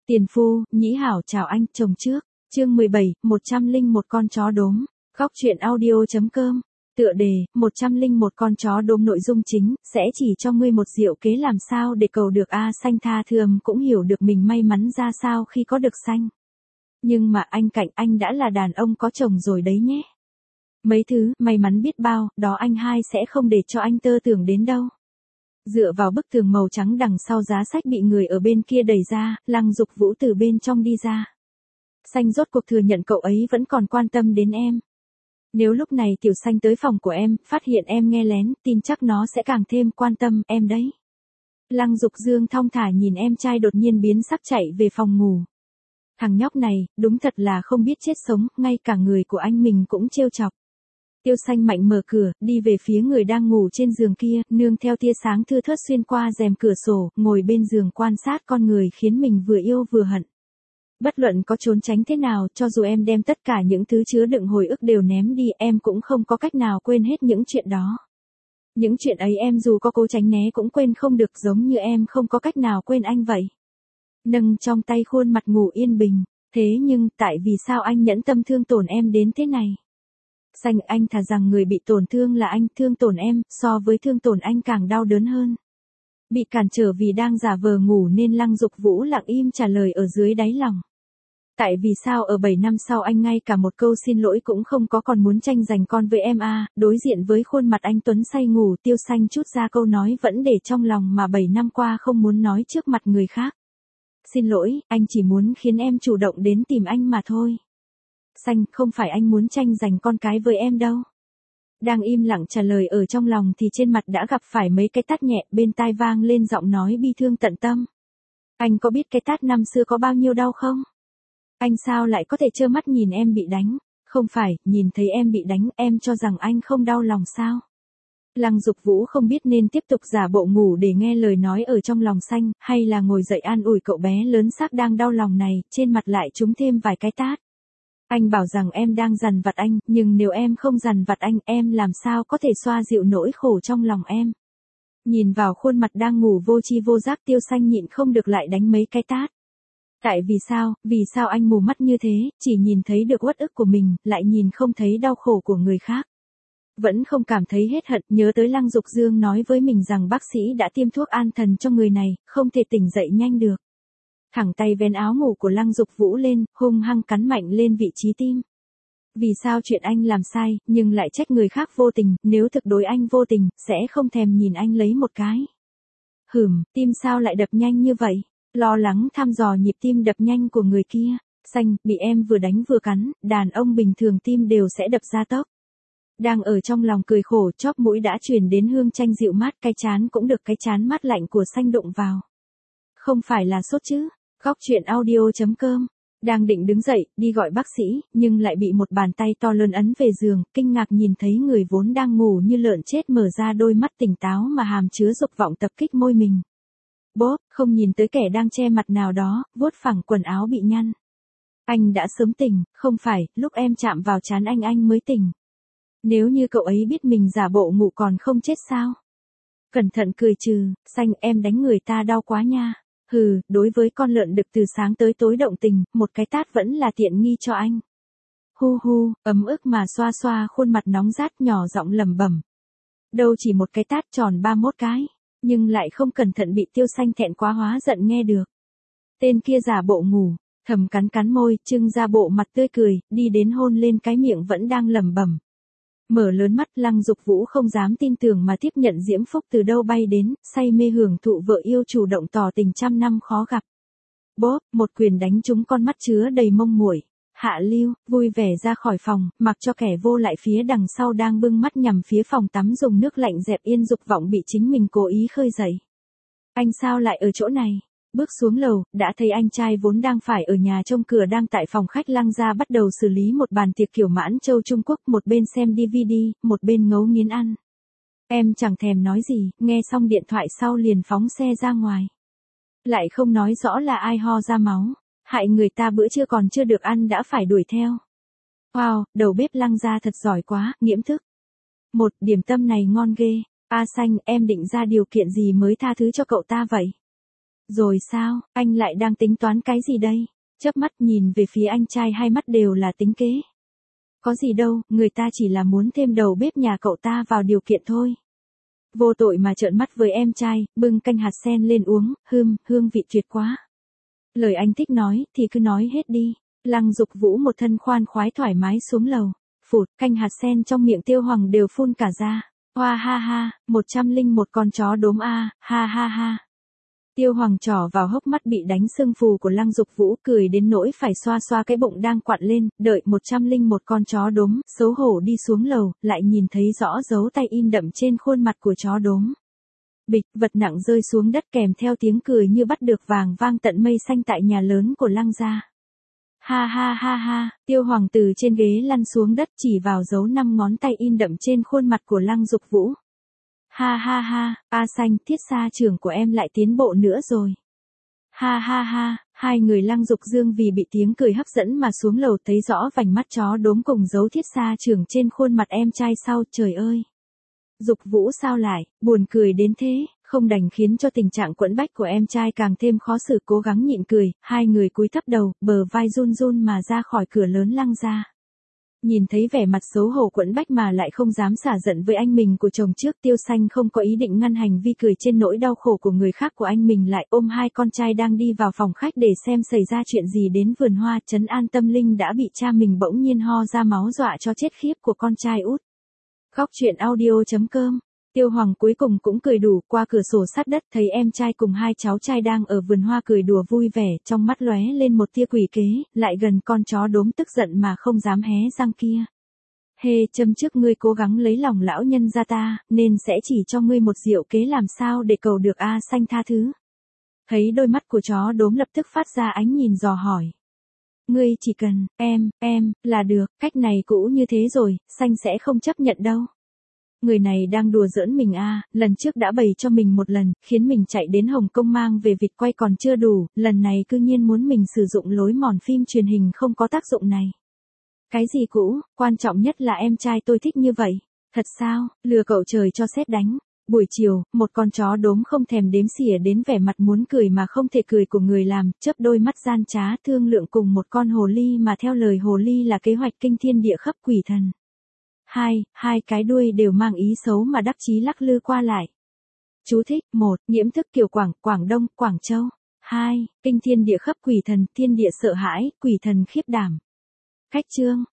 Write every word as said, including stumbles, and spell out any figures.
Tiền phu, nhĩ hảo chào anh, chồng trước. Chương mười bảy, một trăm lẻ một con chó đốm. Góc truyện audio.com. Tựa đề, một trăm lẻ một con chó đốm. Nội dung chính, sẽ chỉ cho ngươi một diệu kế làm sao để cầu được A Xanh. Tha thường cũng hiểu được mình may mắn ra sao khi có được Xanh. Nhưng mà anh cạnh anh đã là đàn ông có chồng rồi đấy nhé. Mấy thứ, may mắn biết bao, đó anh hai sẽ không để cho anh tơ tưởng đến đâu. Dựa vào bức tường màu trắng đằng sau giá sách bị người ở bên kia đẩy ra, Lăng Dục Vũ từ bên trong đi ra. Xanh rốt cuộc thừa nhận cậu ấy vẫn còn quan tâm đến em. Nếu lúc này Tiểu Xanh tới phòng của em, phát hiện em nghe lén, tin chắc nó sẽ càng thêm quan tâm em đấy. Lăng Dục Dương thong thả nhìn em trai đột nhiên biến sắc chạy về phòng ngủ. Thằng nhóc này, đúng thật là không biết chết sống, ngay cả người của anh mình cũng trêu chọc. Tiêu Xanh mạnh mở cửa, đi về phía người đang ngủ trên giường kia, nương theo tia sáng thưa thớt xuyên qua rèm cửa sổ, ngồi bên giường quan sát con người khiến mình vừa yêu vừa hận. Bất luận có trốn tránh thế nào, cho dù em đem tất cả những thứ chứa đựng hồi ức đều ném đi, em cũng không có cách nào quên hết những chuyện đó. Những chuyện ấy em dù có cố tránh né cũng quên không được, giống như em không có cách nào quên anh vậy. Nâng trong tay khuôn mặt ngủ yên bình, thế nhưng, tại vì sao anh nhẫn tâm thương tổn em đến thế này? Xanh, anh thà rằng người bị tổn thương là anh, thương tổn em, so với thương tổn anh càng đau đớn hơn. Bị cản trở vì đang giả vờ ngủ nên Lăng Dục Vũ lặng im trả lời ở dưới đáy lòng. Tại vì sao ở bảy năm sau anh ngay cả một câu xin lỗi cũng không có, còn muốn tranh giành con với em à? Đối diện với khuôn mặt anh Tuấn say ngủ, Tiêu Xanh chút ra câu nói vẫn để trong lòng mà bảy năm qua không muốn nói trước mặt người khác. Xin lỗi, anh chỉ muốn khiến em chủ động đến tìm anh mà thôi. Xanh, không phải anh muốn tranh giành con cái với em đâu. Đang im lặng trả lời ở trong lòng thì trên mặt đã gặp phải mấy cái tát nhẹ, bên tai vang lên giọng nói bi thương tận tâm. Anh có biết cái tát năm xưa có bao nhiêu đau không? Anh sao lại có thể trơ mắt nhìn em bị đánh? Không phải, nhìn thấy em bị đánh, em cho rằng anh không đau lòng sao? Lăng Dục Vũ không biết nên tiếp tục giả bộ ngủ để nghe lời nói ở trong lòng Xanh, hay là ngồi dậy an ủi cậu bé lớn xác đang đau lòng này, trên mặt lại trúng thêm vài cái tát. Anh bảo rằng em đang dằn vặt anh, nhưng nếu em không dằn vặt anh, em làm sao có thể xoa dịu nỗi khổ trong lòng em. Nhìn vào khuôn mặt đang ngủ vô tri vô giác, Tiêu Xanh nhịn không được lại đánh mấy cái tát. Tại vì sao, vì sao anh mù mắt như thế, chỉ nhìn thấy được uất ức của mình, lại nhìn không thấy đau khổ của người khác. Vẫn không cảm thấy hết hận, nhớ tới Lăng Dục Dương nói với mình rằng bác sĩ đã tiêm thuốc an thần cho người này, không thể tỉnh dậy nhanh được. Thẳng tay vén áo ngủ của Lăng Dục Vũ lên, hung hăng cắn mạnh lên vị trí tim. Vì sao chuyện anh làm sai, nhưng lại trách người khác vô tình, nếu thực đối anh vô tình, sẽ không thèm nhìn anh lấy một cái. Hửm, tim sao lại đập nhanh như vậy? Lo lắng thăm dò nhịp tim đập nhanh của người kia. Xanh, bị em vừa đánh vừa cắn, đàn ông bình thường tim đều sẽ đập ra tốc. Đang ở trong lòng cười khổ, chóp mũi đã truyền đến hương chanh dịu mát, cái chán cũng được cái chán mát lạnh của Xanh đụng vào. Không phải là sốt chứ? Góc truyện audio.com. Đang định đứng dậy, đi gọi bác sĩ, nhưng lại bị một bàn tay to lớn ấn về giường, kinh ngạc nhìn thấy người vốn đang ngủ như lợn chết mở ra đôi mắt tỉnh táo mà hàm chứa dục vọng tập kích môi mình. Bốp, không nhìn tới kẻ đang che mặt nào đó, vuốt phẳng quần áo bị nhăn. Anh đã sớm tỉnh, không phải, lúc em chạm vào trán anh anh mới tỉnh. Nếu như cậu ấy biết mình giả bộ ngủ còn không chết sao? Cẩn thận cười trừ, Xanh, em đánh người ta đau quá nha. Hừ, đối với con lợn đực từ sáng tới tối động tình, một cái tát vẫn là tiện nghi cho anh. Hu hu, ấm ức mà xoa xoa khuôn mặt nóng rát, nhỏ giọng lẩm bẩm. Đâu chỉ một cái tát tròn ba mốt cái, nhưng lại không cẩn thận bị Tiêu Xanh thẹn quá hóa giận nghe được. Tên kia giả bộ ngủ, thầm cắn cắn môi, trưng ra bộ mặt tươi cười, đi đến hôn lên cái miệng vẫn đang lẩm bẩm. Mở lớn mắt, Lăng Dục Vũ không dám tin tưởng mà tiếp nhận diễm phúc từ đâu bay đến, say mê hưởng thụ vợ yêu chủ động tỏ tình trăm năm khó gặp. Bốp, một quyền đánh trúng con mắt chứa đầy mông muội. Hạ Lưu, vui vẻ ra khỏi phòng, mặc cho kẻ vô lại phía đằng sau đang bưng mắt nhằm phía phòng tắm dùng nước lạnh dẹp yên dục vọng bị chính mình cố ý khơi dậy. Anh sao lại ở chỗ này? Bước xuống lầu, đã thấy anh trai vốn đang phải ở nhà trông cửa đang tại phòng khách Lăng gia bắt đầu xử lý một bàn tiệc kiểu Mãn Châu Trung Quốc, một bên xem đê vê đê, một bên ngấu nghiến ăn. Em chẳng thèm nói gì, nghe xong điện thoại sau liền phóng xe ra ngoài. Lại không nói rõ là ai ho ra máu, hại người ta bữa trưa còn chưa được ăn đã phải đuổi theo. Wow, đầu bếp Lăng gia thật giỏi quá, nghiễm thức. Một, điểm tâm này ngon ghê. A Xanh, em định ra điều kiện gì mới tha thứ cho cậu ta vậy? Rồi sao, anh lại đang tính toán cái gì đây? Chớp mắt nhìn về phía anh trai hai mắt đều là tính kế. Có gì đâu, người ta chỉ là muốn thêm đầu bếp nhà cậu ta vào điều kiện thôi. Vô tội mà trợn mắt với em trai, bưng canh hạt sen lên uống, hưm, hương vị tuyệt quá. Lời anh thích nói, thì cứ nói hết đi. Lăng Dục Vũ một thân khoan khoái thoải mái xuống lầu. Phụt, canh hạt sen trong miệng Tiêu Hoàng đều phun cả ra. Hoa ha ha, một trăm linh một con chó đốm a, ha ha ha. Tiêu Hoàng trỏ vào hốc mắt bị đánh sưng phù của Lăng Dục Vũ, cười đến nỗi phải xoa xoa cái bụng đang quặn lên, đợi một trăm linh một con chó đốm, xấu hổ đi xuống lầu, lại nhìn thấy rõ dấu tay in đậm trên khuôn mặt của chó đốm. Bịch, vật nặng rơi xuống đất kèm theo tiếng cười như bắt được vàng vang tận mây xanh tại nhà lớn của Lăng gia. Ha ha ha ha, Tiêu Hoàng từ trên ghế lăn xuống đất chỉ vào dấu năm ngón tay in đậm trên khuôn mặt của Lăng Dục Vũ. Ha ha ha, A Xanh, Thiết Sa trưởng của em lại tiến bộ nữa rồi. Ha ha ha, hai người Lăng Dục Dương vì bị tiếng cười hấp dẫn mà xuống lầu thấy rõ vành mắt chó đốm cùng dấu Thiết Sa trưởng trên khuôn mặt em trai sau, trời ơi. Dục Vũ sao lại, buồn cười đến thế, không đành khiến cho tình trạng quẫn bách của em trai càng thêm khó xử, cố gắng nhịn cười, hai người cúi thấp đầu, bờ vai run run mà ra khỏi cửa lớn Lăng gia. Nhìn thấy vẻ mặt xấu hổ quẫn bách mà lại không dám xả giận với anh mình của chồng trước, Tiêu Xanh không có ý định ngăn hành vi cười trên nỗi đau khổ của người khác của anh mình, lại ôm hai con trai đang đi vào phòng khách để xem xảy ra chuyện gì đến vườn hoa, trấn an tâm linh đã bị cha mình bỗng nhiên ho ra máu dọa cho chết khiếp của con trai út. Góc truyện audio chấm com. Tiêu Hoàng cuối cùng cũng cười đủ, qua cửa sổ sát đất thấy em trai cùng hai cháu trai đang ở vườn hoa cười đùa vui vẻ, trong mắt lóe lên một tia quỷ kế, lại gần con chó đốm tức giận mà không dám hé răng kia. Hê, châm trước ngươi cố gắng lấy lòng lão nhân gia ta, nên sẽ chỉ cho ngươi một diệu kế làm sao để cầu được A Xanh tha thứ. Thấy đôi mắt của chó đốm lập tức phát ra ánh nhìn dò hỏi. Ngươi chỉ cần, em, em, là được, cách này cũ như thế rồi, Xanh sẽ không chấp nhận đâu. Người này đang đùa giỡn mình à, lần trước đã bày cho mình một lần, khiến mình chạy đến Hồng Kông mang về vịt quay còn chưa đủ, lần này cư nhiên muốn mình sử dụng lối mòn phim truyền hình không có tác dụng này. Cái gì cũ, quan trọng nhất là em trai tôi thích như vậy. Thật sao, lừa cậu trời cho sét đánh. Buổi chiều, một con chó đốm không thèm đếm xỉa đến vẻ mặt muốn cười mà không thể cười của người làm, chớp đôi mắt gian trá thương lượng cùng một con hồ ly mà theo lời hồ ly là kế hoạch kinh thiên địa khắp quỷ thần. Hai, hai cái đuôi đều mang ý xấu mà đắc chí lắc lư qua lại. Chú thích, một, nhiễm thức kiểu Quảng, Quảng Đông, Quảng Châu. Hai, kinh thiên địa khắp quỷ thần, thiên địa sợ hãi, quỷ thần khiếp đảm. Cách chương.